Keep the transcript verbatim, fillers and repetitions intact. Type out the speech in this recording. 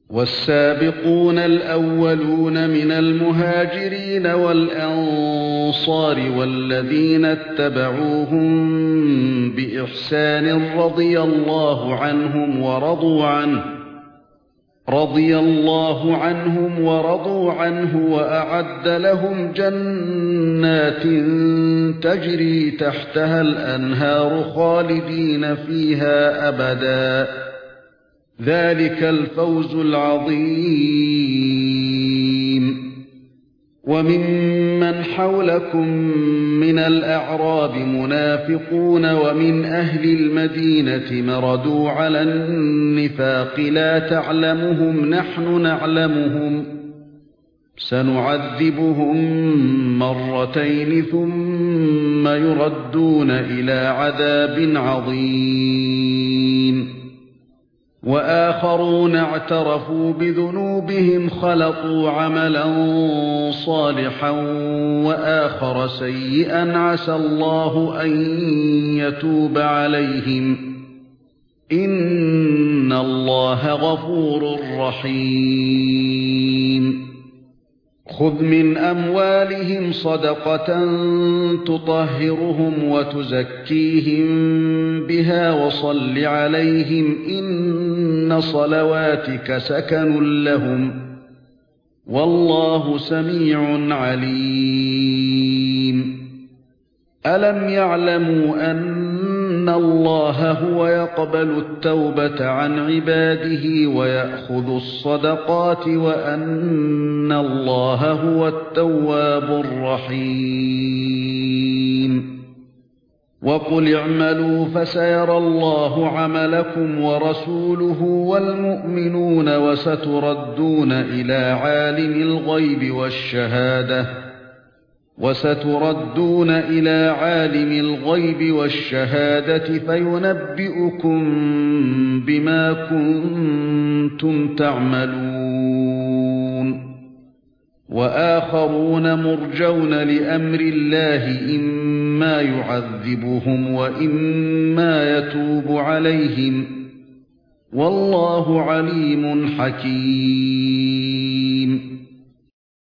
والسابقون الأولون من المهاجرين والأنصار والذين اتبعوهم بإحسان رضي الله عنهم ورضوا عنه رضي الله عنهم ورضوا عنه وأعد لهم جنات تجري تحتها الأنهار خالدين فيها أبدا ذلك الفوز العظيم. وممن حولكم من الأعراب منافقون ومن أهل المدينة مردوا على النفاق لا تعلمهم نحن نعلمهم سنعذبهم مرتين ثم يردون إلى عذاب عظيم. وآخرون اعترفوا بذنوبهم خلطوا عملا صالحا وآخر سيئا عسى الله أن يتوب عليهم إن الله غفور رحيم. خذ من أموالهم صدقة تطهرهم وتزكيهم بها وصل عليهم إن صلواتك سكن لهم والله سميع عليم. ألم يعلموا أن الله هو يقبل التوبة عن عباده ويأخذ الصدقات وأن الله هو التواب الرحيم. وقل اعملوا فسيرى الله عملكم ورسوله والمؤمنون وستردون إلى عالم الغيب والشهادة وستردون إلى عالم الغيب والشهادة فينبئكم بما كنتم تعملون. وآخرون مرجون لأمر الله إما يعذبهم وإما يتوب عليهم والله عليم حكيم.